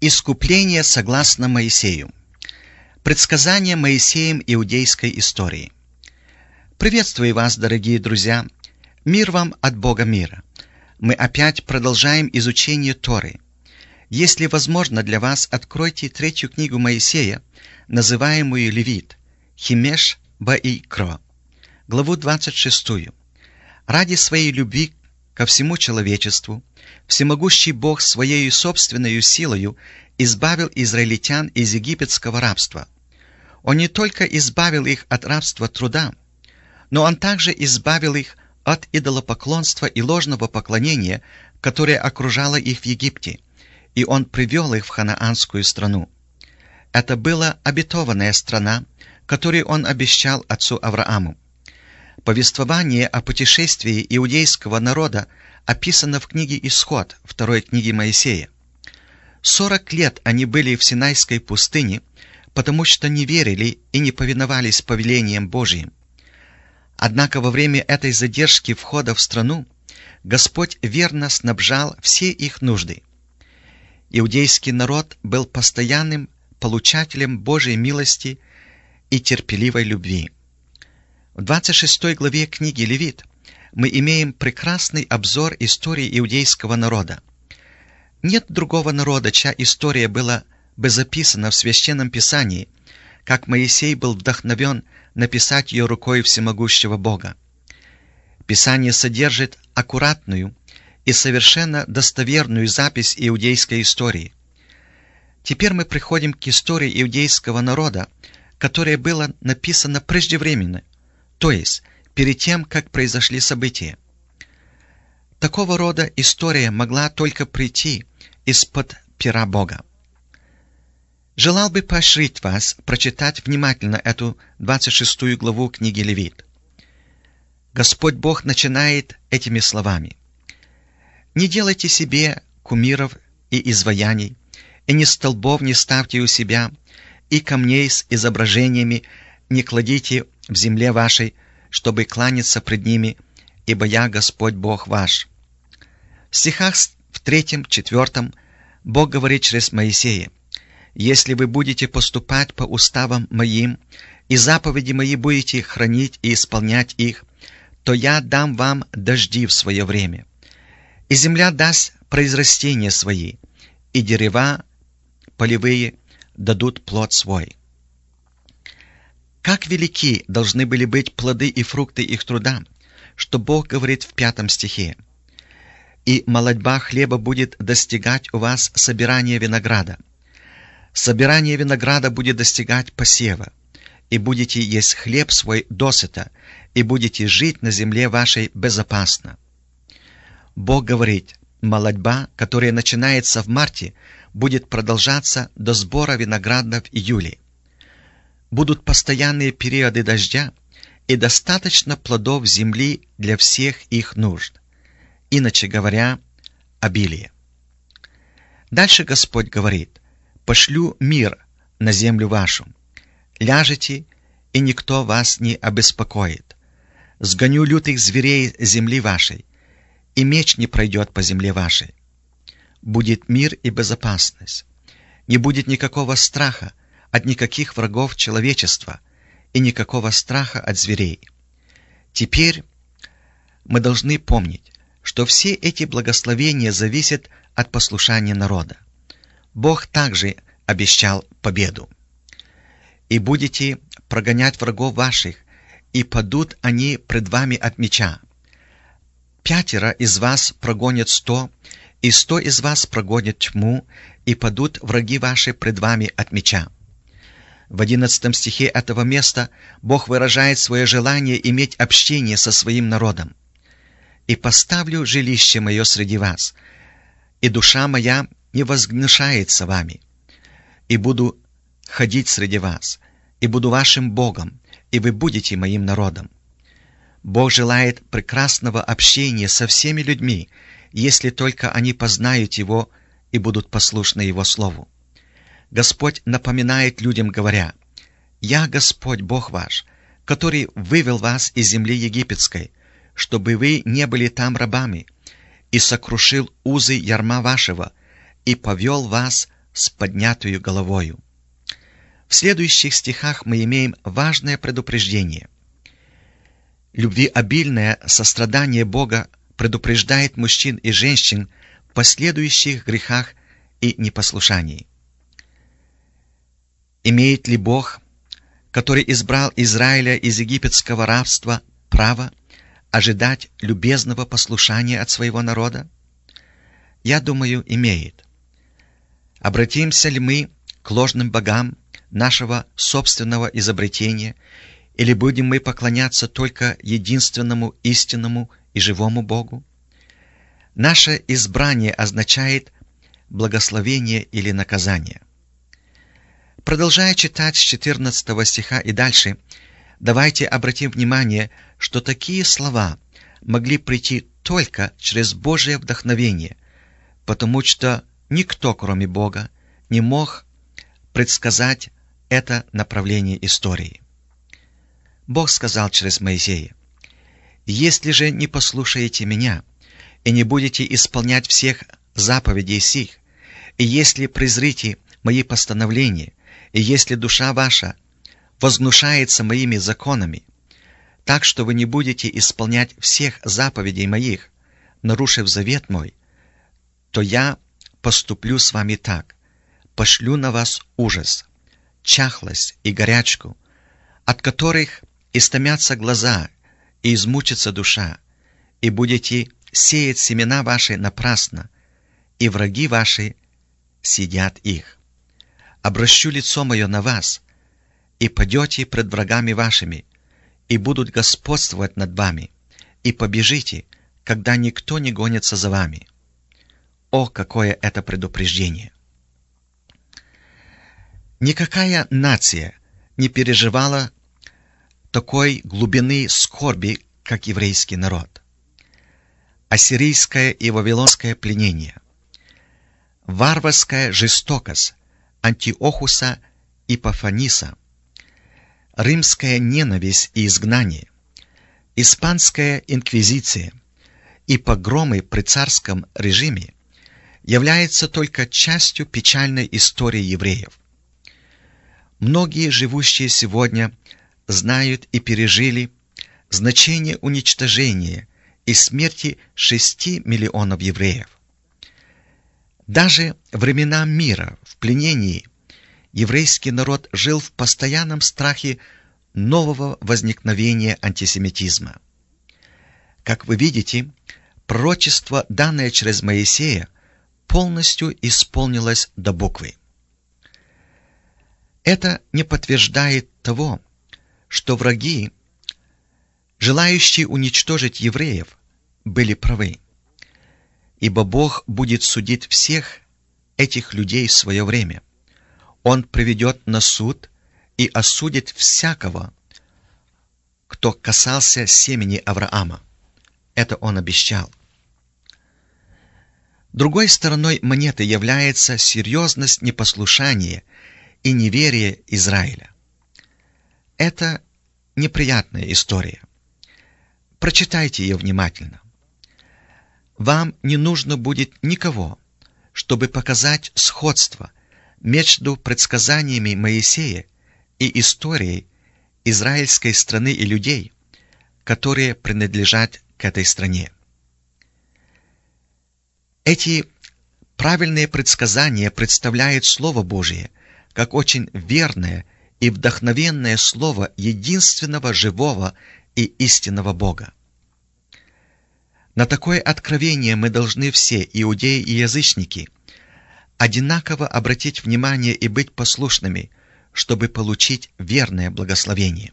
Искупление согласно Моисею. Предсказание Моисеем иудейской истории. Приветствую вас, дорогие друзья! Мир вам от Бога мира! Мы опять продолжаем изучение Торы. Если возможно для вас, откройте 3 книгу Моисея, называемую Левит, Химеш Баикро, главу 26. Ради своей любви ко всему человечеству, всемогущий Бог своей собственной силою избавил израильтян из египетского рабства. Он не только избавил их от рабства труда, но Он также избавил их от идолопоклонства и ложного поклонения, которое окружало их в Египте, и Он привел их в ханаанскую страну. Это была обетованная страна, которую Он обещал отцу Аврааму. Повествование о путешествии иудейского народа описано в книге Исход, 2 книге Моисея. 40 лет они были в Синайской пустыне, потому что не верили и не повиновались повелениям Божьим. Однако во время этой задержки входа в страну Господь верно снабжал все их нужды. Иудейский народ был постоянным получателем Божьей милости и терпеливой любви. В 26 главе книги Левит мы имеем прекрасный обзор истории иудейского народа. Нет другого народа, чья история была бы записана в Священном Писании, как Моисей был вдохновен написать ее рукой всемогущего Бога. Писание содержит аккуратную и совершенно достоверную запись иудейской истории. Теперь мы приходим к истории иудейского народа, которая была написана преждевременно, то есть перед тем, как произошли события. Такого рода история могла только прийти из-под пера Бога. Желал бы поощрить вас прочитать внимательно эту 26 главу книги Левит. Господь Бог начинает этими словами: «Не делайте себе кумиров и изваяний, и ни столбов не ставьте у себя, и камней с изображениями не кладите в земле вашей, чтобы кланяться пред ними, ибо я Господь Бог ваш». В стихах в 3, 4 Бог говорит через Моисея: «Если вы будете поступать по уставам моим, и заповеди мои будете хранить и исполнять их, то я дам вам дожди в свое время, и земля даст произрастения свои, и дерева полевые дадут плод свой». Как велики должны были быть плоды и фрукты их труда, что Бог говорит в 5 стихе: «И молодьба хлеба будет достигать у вас собирания винограда. Собирание винограда будет достигать посева, и будете есть хлеб свой досыта, и будете жить на земле вашей безопасно». Бог говорит, молодьба, которая начинается в марте, будет продолжаться до сбора винограда в июле. Будут постоянные периоды дождя и достаточно плодов земли для всех их нужд. Иначе говоря, обилие. Дальше Господь говорит: «Пошлю мир на землю вашу. Ляжете, и никто вас не обеспокоит. Сгоню лютых зверей земли вашей, и меч не пройдет по земле вашей. Будет мир и безопасность. Не будет никакого страха от никаких врагов человечества и никакого страха от зверей». Теперь мы должны помнить, что все эти благословения зависят от послушания народа. Бог также обещал победу. «И будете прогонять врагов ваших, и падут они пред вами от меча. 5 из вас прогонят 100, и 100 из вас прогонят тьму, и падут враги ваши пред вами от меча». В 11 стихе этого места Бог выражает свое желание иметь общение со своим народом. «И поставлю жилище мое среди вас, и душа моя не возгнушается вами, и буду ходить среди вас, и буду вашим Богом, и вы будете моим народом». Бог желает прекрасного общения со всеми людьми, если только они познают Его и будут послушны Его Слову. Господь напоминает людям, говоря: «Я Господь Бог ваш, который вывел вас из земли египетской, чтобы вы не были там рабами, и сокрушил узы ярма вашего, и повел вас с поднятую головою. В следующих стихах мы имеем важное предупреждение. Любвеобильное сострадание Бога предупреждает мужчин и женщин в последующих грехах и непослушании. Имеет ли Бог, который избрал Израиля из египетского рабства, право ожидать любезного послушания от своего народа? Я думаю, имеет. Обратимся ли мы к ложным богам нашего собственного изобретения, или будем мы поклоняться только единственному истинному и живому Богу? Наше избрание означает благословение или наказание. Продолжая читать с 14 стиха и дальше, давайте обратим внимание, что такие слова могли прийти только через Божие вдохновение, потому что никто, кроме Бога, не мог предсказать это направление истории. Бог сказал через Моисея: «Если же не послушаете меня и не будете исполнять всех заповедей сих, и если презрите мои постановления, и если душа ваша возгнушается моими законами, так что вы не будете исполнять всех заповедей моих, нарушив завет мой, то я поступлю с вами так: пошлю на вас ужас, чахлость и горячку, от которых истомятся глаза и измучится душа, и будете сеять семена ваши напрасно, и враги ваши съедят их. Обращу лицо мое на вас, и падете пред врагами вашими, и будут господствовать над вами, и побежите, когда никто не гонится за вами». О, какое это предупреждение! Никакая нация не переживала такой глубины скорби, как еврейский народ. Ассирийское и вавилонское пленение, варварская жестокость Антиохуса Ипофаниса, римская ненависть и изгнание, испанская инквизиция и погромы при царском режиме являются только частью печальной истории евреев. Многие, живущие сегодня, знают и пережили значение уничтожения и смерти 6 миллионов евреев. Даже в времена мира, в пленении, еврейский народ жил в постоянном страхе нового возникновения антисемитизма. Как вы видите, пророчество, данное через Моисея, полностью исполнилось до буквы. Это не подтверждает того, что враги, желающие уничтожить евреев, были правы, ибо Бог будет судить всех этих людей в свое время. Он приведет на суд и осудит всякого, кто касался семени Авраама. Это Он обещал. Другой стороной монеты является серьезность непослушания и неверия Израиля. Это неприятная история. Прочитайте ее внимательно. Вам не нужно будет никого, чтобы показать сходство между предсказаниями Моисея и историей израильской страны и людей, которые принадлежат к этой стране. Эти правильные предсказания представляют Слово Божие как очень верное и вдохновенное Слово единственного живого и истинного Бога. На такое откровение мы должны все, иудеи и язычники, одинаково обратить внимание и быть послушными, чтобы получить верное благословение.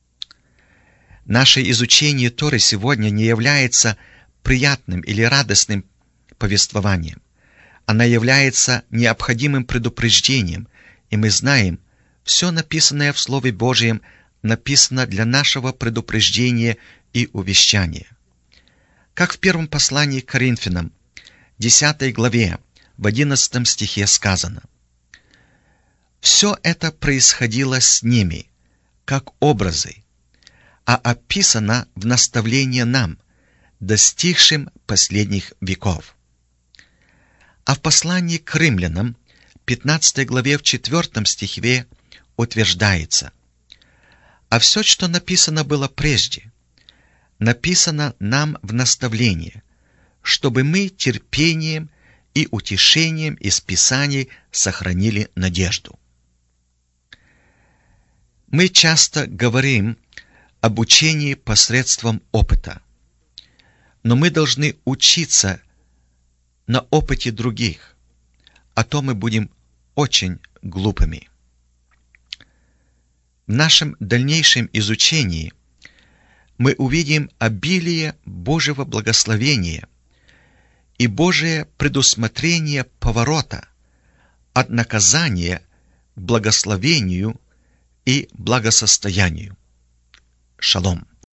Наше изучение Торы сегодня не является приятным или радостным повествованием. Она является необходимым предупреждением, и мы знаем, все написанное в Слове Божьем написано для нашего предупреждения и увещания. Как в первом послании к Коринфянам, 10 главе, в 11 стихе сказано: «Все это происходило с ними, как образы, а описано в наставление нам, достигшим последних веков». А в послании к римлянам, 15 главе в 4 стихе утверждается: «А все, что написано было прежде, написано нам в наставление, чтобы мы терпением и утешением из Писаний сохранили надежду». Мы часто говорим об учении посредством опыта, но мы должны учиться на опыте других, а то мы будем очень глупыми. В нашем дальнейшем изучении мы увидим обилие Божьего благословения и Божие предусмотрение поворота от наказания к благословению и благосостоянию. Шалом.